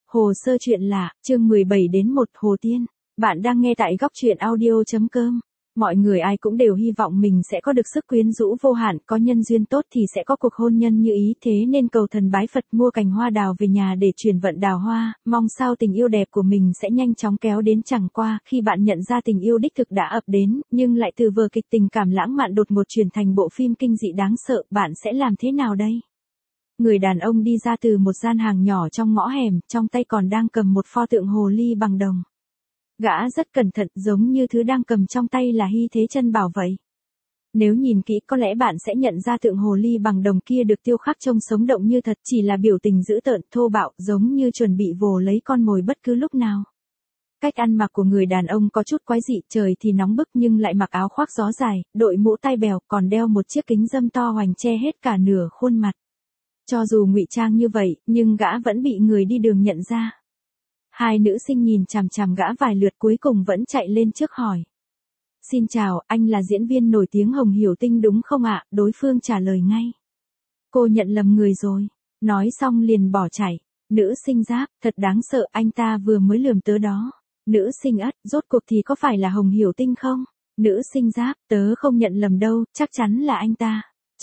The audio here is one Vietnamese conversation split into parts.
Hồ sơ chuyện lạ, chương 17 đến 1 Hồ Tiên. Bạn đang nghe tại góc truyện audio.com. Mọi người ai cũng đều hy vọng mình sẽ có được sức quyến rũ vô hạn, có nhân duyên tốt thì sẽ có cuộc hôn nhân như ý, thế nên cầu thần bái Phật mua cành hoa đào về nhà để chuyển vận đào hoa, mong sao tình yêu đẹp của mình sẽ nhanh chóng kéo đến. Chẳng qua, khi bạn nhận ra tình yêu đích thực đã ập đến, nhưng lại từ vở kịch tình cảm lãng mạn đột ngột chuyển thành bộ phim kinh dị đáng sợ, bạn sẽ làm thế nào đây? Người đàn ông đi ra từ một gian hàng nhỏ trong ngõ hẻm, trong tay còn đang cầm một pho tượng hồ ly bằng đồng. Gã rất cẩn thận, giống như thứ đang cầm trong tay là hy thế chân bảo vậy. Nếu nhìn kỹ có lẽ bạn sẽ nhận ra tượng hồ ly bằng đồng kia được tiêu khắc trông sống động như thật, chỉ là biểu tình dữ tợn, thô bạo, giống như chuẩn bị vồ lấy con mồi bất cứ lúc nào. Cách ăn mặc của người đàn ông có chút quái dị, trời thì nóng bức nhưng lại mặc áo khoác gió dài, đội mũ tai bèo, còn đeo một chiếc kính râm to hoành che hết cả nửa khuôn mặt. Cho dù ngụy trang như vậy, nhưng gã vẫn bị người đi đường nhận ra. Hai nữ sinh nhìn chằm chằm gã vài lượt cuối cùng vẫn chạy lên trước hỏi. Xin chào, anh là diễn viên nổi tiếng Hồng Hiểu Tinh đúng không ạ? Đối phương trả lời ngay. Cô nhận lầm người rồi. Nói xong liền bỏ chạy. Nữ sinh giáp, thật đáng sợ, anh ta vừa mới lườm tớ đó. Nữ sinh ất, rốt cuộc thì có phải là Hồng Hiểu Tinh không? Nữ sinh giáp, tớ không nhận lầm đâu, chắc chắn là anh ta.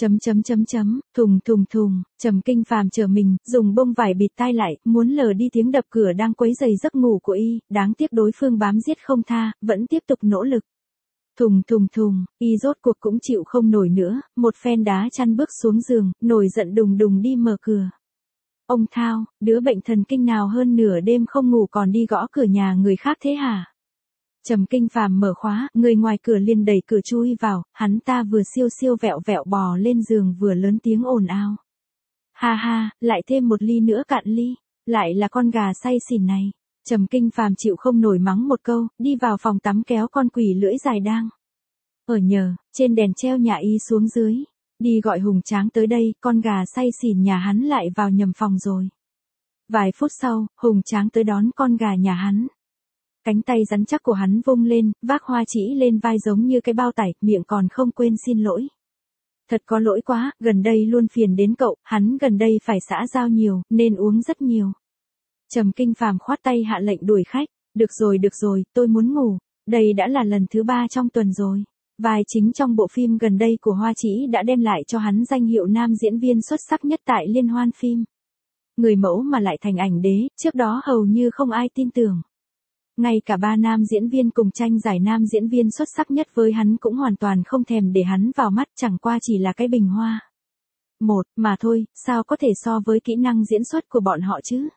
Thùng, Trầm Kinh Phàm chờ mình, dùng bông vải bịt tai lại, muốn lờ đi tiếng đập cửa đang quấy rầy giấc ngủ của y, đáng tiếc đối phương bám giết không tha, vẫn tiếp tục nỗ lực. Thùng, y rốt cuộc cũng chịu không nổi nữa, một phen đá chăn bước xuống giường, nổi giận đùng đùng đi mở cửa. Ông Thao, đứa bệnh thần kinh nào hơn nửa đêm không ngủ còn đi gõ cửa nhà người khác thế hả? Trầm Kinh Phàm mở khóa, người ngoài cửa liền đẩy cửa chui vào, hắn ta vừa siêu vẹo bò lên giường vừa lớn tiếng ồn ào. Ha ha, lại thêm một ly nữa cạn ly, lại là con gà say xỉn này. Trầm Kinh Phàm chịu không nổi mắng một câu, đi vào phòng tắm kéo con quỷ lưỡi dài đang ở nhờ, trên đèn treo nhà y xuống dưới. Đi gọi Hùng Tráng tới đây, con gà say xỉn nhà hắn lại vào nhầm phòng rồi. Vài phút sau, Hùng Tráng tới đón con gà nhà hắn. Cánh tay rắn chắc của hắn vung lên, vác hoa chỉ lên vai giống như cái bao tải, miệng còn không quên xin lỗi. Thật có lỗi quá, gần đây luôn phiền đến cậu, hắn gần đây phải xã giao nhiều, nên uống rất nhiều. Trầm Kinh Phàm khoát tay hạ lệnh đuổi khách, được rồi, tôi muốn ngủ, đây đã là lần thứ 3 trong tuần rồi. Vai chính trong bộ phim gần đây của Hoa Chỉ đã đem lại cho hắn danh hiệu nam diễn viên xuất sắc nhất tại liên hoan phim. Người mẫu mà lại thành ảnh đế, trước đó hầu như không ai tin tưởng. Ngay cả 3 nam diễn viên cùng tranh giải nam diễn viên xuất sắc nhất với hắn cũng hoàn toàn không thèm để hắn vào mắt, chẳng qua chỉ là cái bình hoa. Một mà thôi, sao có thể so với kỹ năng diễn xuất của bọn họ chứ?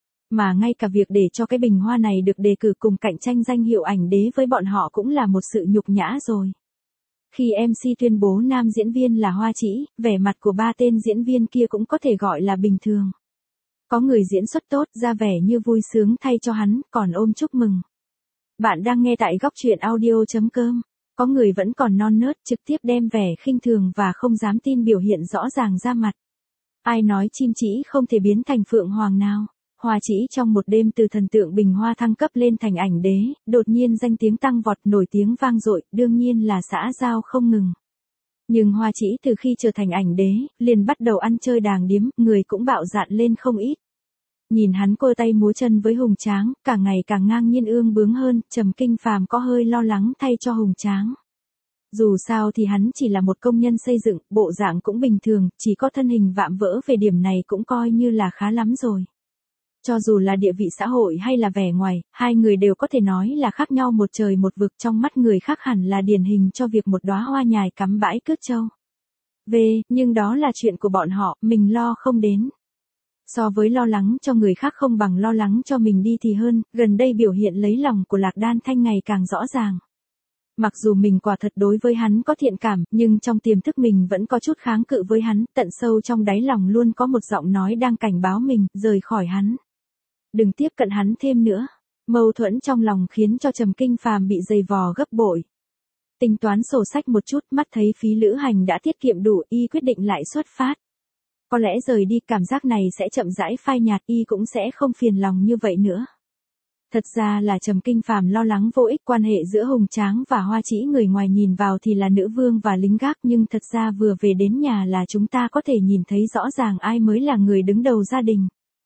Mà ngay cả việc để cho cái bình hoa này được đề cử cùng cạnh tranh danh hiệu ảnh đế với bọn họ cũng là một sự nhục nhã rồi. Khi MC tuyên bố nam diễn viên là Hoa Chỉ, vẻ mặt của 3 tên diễn viên kia cũng có thể gọi là bình thường. Có người diễn xuất tốt, ra vẻ như vui sướng thay cho hắn, còn ôm chúc mừng. Bạn đang nghe tại góc truyện audio.com. Có người vẫn còn non nớt, trực tiếp đem vẻ khinh thường và không dám tin biểu hiện rõ ràng ra mặt. Ai nói chim chỉ không thể biến thành phượng hoàng nào? Hoa Chỉ trong một đêm từ thần tượng bình hoa thăng cấp lên thành ảnh đế, đột nhiên danh tiếng tăng vọt, nổi tiếng vang dội, đương nhiên là xã giao không ngừng. Nhưng Hoa Chỉ từ khi trở thành ảnh đế, liền bắt đầu ăn chơi đàng điếm, người cũng bạo dạn lên không ít. Nhìn hắn côi tay múa chân với Hùng Tráng, càng ngày càng ngang nhiên ương bướng hơn, Trầm Kinh Phàm có hơi lo lắng thay cho Hùng Tráng. Dù sao thì hắn chỉ là một công nhân xây dựng, bộ dạng cũng bình thường, chỉ có thân hình vạm vỡ về điểm này cũng coi như là khá lắm rồi. Cho dù là địa vị xã hội hay là vẻ ngoài, hai người đều có thể nói là khác nhau một trời một vực, trong mắt người khác hẳn là điển hình cho việc một đóa hoa nhài cắm bãi cướp trâu. Nhưng đó là chuyện của bọn họ, mình lo không đến. So với lo lắng cho người khác không bằng lo lắng cho mình đi thì hơn, gần đây biểu hiện lấy lòng của Lạc Đan Thanh ngày càng rõ ràng. Mặc dù mình quả thật đối với hắn có thiện cảm, nhưng trong tiềm thức mình vẫn có chút kháng cự với hắn, tận sâu trong đáy lòng luôn có một giọng nói đang cảnh báo mình, rời khỏi hắn. Đừng tiếp cận hắn thêm nữa. Mâu thuẫn trong lòng khiến cho Trầm Kinh Phàm bị dày vò gấp bội. Tính toán sổ sách một chút, mắt thấy phí lữ hành đã tiết kiệm đủ, y quyết định lại xuất phát. Có lẽ rời đi cảm giác này sẽ chậm rãi phai nhạt, y cũng sẽ không phiền lòng như vậy nữa. Thật ra là Trầm Kinh Phàm lo lắng vô ích, quan hệ giữa Hùng Tráng và Hoa Chỉ người ngoài nhìn vào thì là nữ vương và lính gác, nhưng thật ra vừa về đến nhà là chúng ta có thể nhìn thấy rõ ràng ai mới là người đứng đầu gia đình.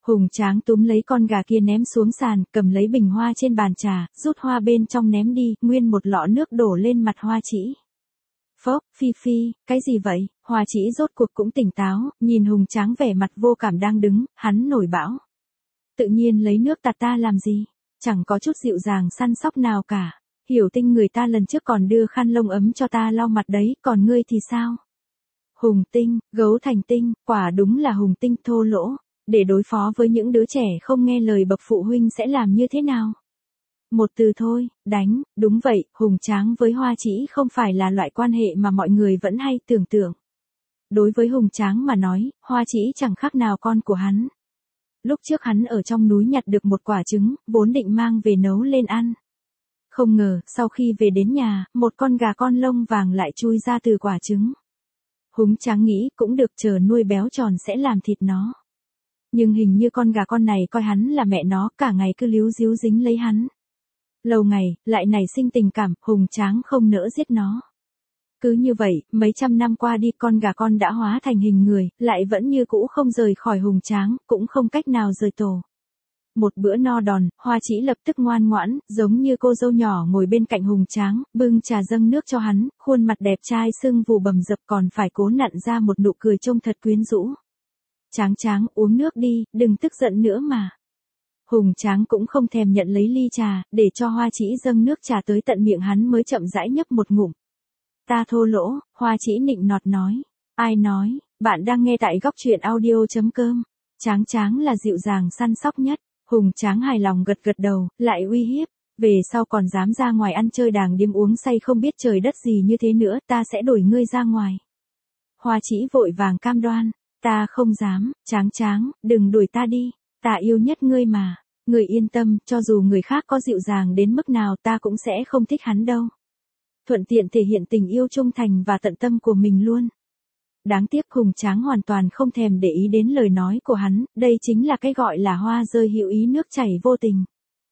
Hùng Tráng túm lấy con gà kia ném xuống sàn, cầm lấy bình hoa trên bàn trà, rút hoa bên trong ném đi, nguyên một lọ nước đổ lên mặt Hoa Chỉ. Phốc, Phi Phi, cái gì vậy? Hoa Chỉ rốt cuộc cũng tỉnh táo, nhìn Hùng Tráng vẻ mặt vô cảm đang đứng, hắn nổi bão. Tự nhiên lấy nước tạt ta làm gì? Chẳng có chút dịu dàng săn sóc nào cả. Hiểu Tinh người ta lần trước còn đưa khăn lông ấm cho ta lau mặt đấy, còn ngươi thì sao? Hùng Tinh, gấu thành tinh, quả đúng là Hùng Tinh thô lỗ. Để đối phó với những đứa trẻ không nghe lời bậc phụ huynh sẽ làm như thế nào? Một từ thôi, đánh, đúng vậy, Hùng Tráng với Hoa Chỉ không phải là loại quan hệ mà mọi người vẫn hay tưởng tượng. Đối với Hùng Tráng mà nói, Hoa Chỉ chẳng khác nào con của hắn. Lúc trước hắn ở trong núi nhặt được một quả trứng, vốn định mang về nấu lên ăn. Không ngờ, sau khi về đến nhà, một con gà con lông vàng lại chui ra từ quả trứng. Hùng Tráng nghĩ cũng được, chờ nuôi béo tròn sẽ làm thịt nó. Nhưng hình như con gà con này coi hắn là mẹ nó, cả ngày cứ líu díu dính lấy hắn. Lâu ngày, lại nảy sinh tình cảm, Hùng Tráng không nỡ giết nó. Cứ như vậy, mấy trăm năm qua đi, con gà con đã hóa thành hình người, lại vẫn như cũ không rời khỏi Hùng Tráng, cũng không cách nào rời tổ. Một bữa no đòn, Hoa Chỉ lập tức ngoan ngoãn, giống như cô dâu nhỏ ngồi bên cạnh Hùng Tráng, bưng trà dâng nước cho hắn, khuôn mặt đẹp trai sưng vù bầm dập, còn phải cố nặn ra một nụ cười trông thật quyến rũ. Tráng Tráng, uống nước đi, đừng tức giận nữa mà. Hùng Tráng cũng không thèm nhận lấy ly trà, để cho Hoa Chỉ dâng nước trà tới tận miệng hắn mới chậm rãi nhấp một ngụm. Ta thô lỗ, Hoa Chỉ nịnh nọt nói. Ai nói, bạn đang nghe tại góc truyện audio.com. Tráng Tráng là dịu dàng săn sóc nhất. Hùng Tráng hài lòng gật gật đầu, lại uy hiếp. Về sau còn dám ra ngoài ăn chơi đàng điếm uống say không biết trời đất gì như thế nữa, ta sẽ đuổi ngươi ra ngoài. Hoa Chỉ vội vàng cam đoan. Ta không dám, Tráng Tráng, đừng đuổi ta đi. Ta yêu nhất ngươi mà. Ngươi yên tâm, cho dù người khác có dịu dàng đến mức nào ta cũng sẽ không thích hắn đâu. Thuận tiện thể hiện tình yêu trung thành và tận tâm của mình luôn. Đáng tiếc Hùng Tráng hoàn toàn không thèm để ý đến lời nói của hắn, đây chính là cái gọi là hoa rơi hữu ý nước chảy vô tình.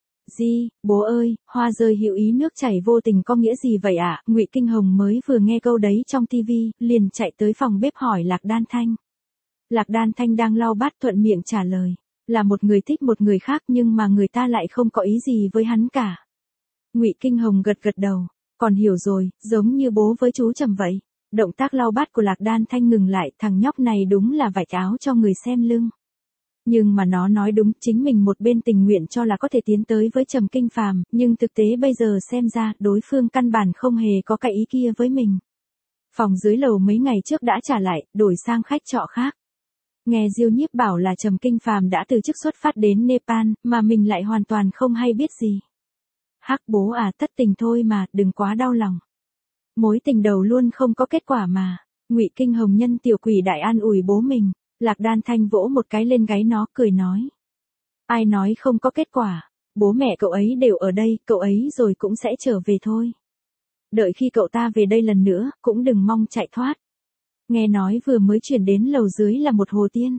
Di, bố ơi, hoa rơi hữu ý nước chảy vô tình có nghĩa gì vậy ạ? Ngụy Kinh Hồng mới vừa nghe câu đấy trong tivi, liền chạy tới phòng bếp hỏi Lạc Đan Thanh. Lạc Đan Thanh đang lau bát thuận miệng trả lời, là một người thích một người khác nhưng mà người ta lại không có ý gì với hắn cả. Ngụy Kinh Hồng gật gật đầu, còn hiểu rồi, giống như bố với chú Trầm vậy. Động tác lau bát của Lạc Đan Thanh ngừng lại, thằng nhóc này đúng là vạch áo cho người xem lưng. Nhưng mà nó nói đúng, chính mình một bên tình nguyện cho là có thể tiến tới với Trầm Kinh Phàm, nhưng thực tế bây giờ xem ra, đối phương căn bản không hề có cái ý kia với mình. Phòng dưới lầu mấy ngày trước đã trả lại, đổi sang khách trọ khác. Nghe Diêu Nhiếp bảo là Trầm Kinh Phàm đã từ chức xuất phát đến Nepal, mà mình lại hoàn toàn không hay biết gì. Hắc bố à, thất tình thôi mà, đừng quá đau lòng. Mối tình đầu luôn không có kết quả mà. Ngụy Kinh Hồng nhân tiểu quỷ đại an ủi bố mình. Lạc Đan Thanh vỗ một cái lên gáy nó, cười nói. Ai nói không có kết quả, bố mẹ cậu ấy đều ở đây, cậu ấy rồi cũng sẽ trở về thôi. Đợi khi cậu ta về đây lần nữa, cũng đừng mong chạy thoát. Nghe nói vừa mới chuyển đến lầu dưới là một hồ tiên.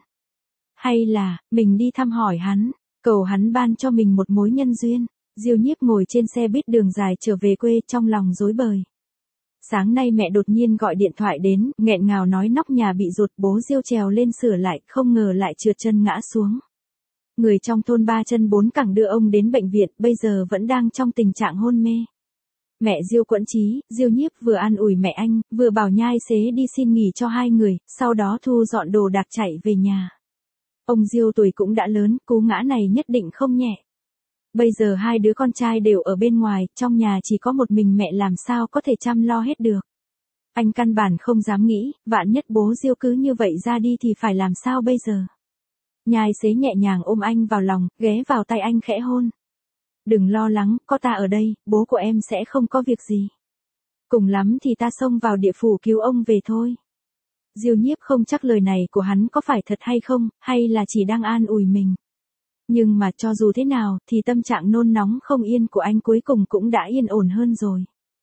Hay là, mình đi thăm hỏi hắn, cầu hắn ban cho mình một mối nhân duyên. Diêu Nhiếp ngồi trên xe buýt đường dài trở về quê trong lòng rối bời. Sáng nay mẹ đột nhiên gọi điện thoại đến, nghẹn ngào nói nóc nhà bị rụt, bố Diêu trèo lên sửa lại, không ngờ lại trượt chân ngã xuống. Người trong thôn 3 chân 4 cẳng đưa ông đến bệnh viện, bây giờ vẫn đang trong tình trạng hôn mê. Mẹ Diêu quẫn trí, Diêu Nhiếp vừa an ủi mẹ anh, vừa bảo nhai xế đi xin nghỉ cho hai người, sau đó thu dọn đồ đạc chạy về nhà. Ông Diêu tuổi cũng đã lớn, cú ngã này nhất định không nhẹ. Bây giờ hai đứa con trai đều ở bên ngoài, trong nhà chỉ có một mình mẹ làm sao có thể chăm lo hết được. Anh căn bản không dám nghĩ, vạn nhất bố Diêu cứ như vậy ra đi thì phải làm sao bây giờ. Nhai xế nhẹ nhàng ôm anh vào lòng, ghé vào tay anh khẽ hôn. Đừng lo lắng, có ta ở đây, bố của em sẽ không có việc gì. Cùng lắm thì ta xông vào địa phủ cứu ông về thôi. Diêu Nhiếp không chắc lời này của hắn có phải thật hay không, hay là chỉ đang an ủi mình. Nhưng mà cho dù thế nào, thì tâm trạng nôn nóng không yên của anh cuối cùng cũng đã yên ổn hơn rồi.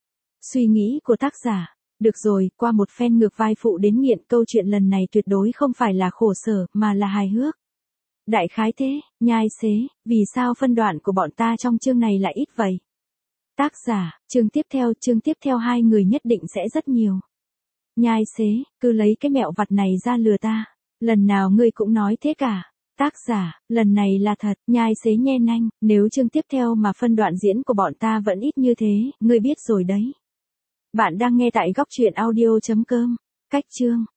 Suy nghĩ của tác giả. Được rồi, qua một phen ngược vai phụ đến nghiện, câu chuyện lần này tuyệt đối không phải là khổ sở, mà là hài hước. Đại khái thế, nhai xế, vì sao phân đoạn của bọn ta trong chương này lại ít vậy? Tác giả, chương tiếp theo hai người nhất định sẽ rất nhiều. Nhai xế, cứ lấy cái mẹo vặt này ra lừa ta. Lần nào ngươi cũng nói thế cả. Tác giả, lần này là thật, nhai xế nhe nanh, nếu chương tiếp theo mà phân đoạn diễn của bọn ta vẫn ít như thế, ngươi biết rồi đấy. Bạn đang nghe tại góc truyện audio.com. Cách chương.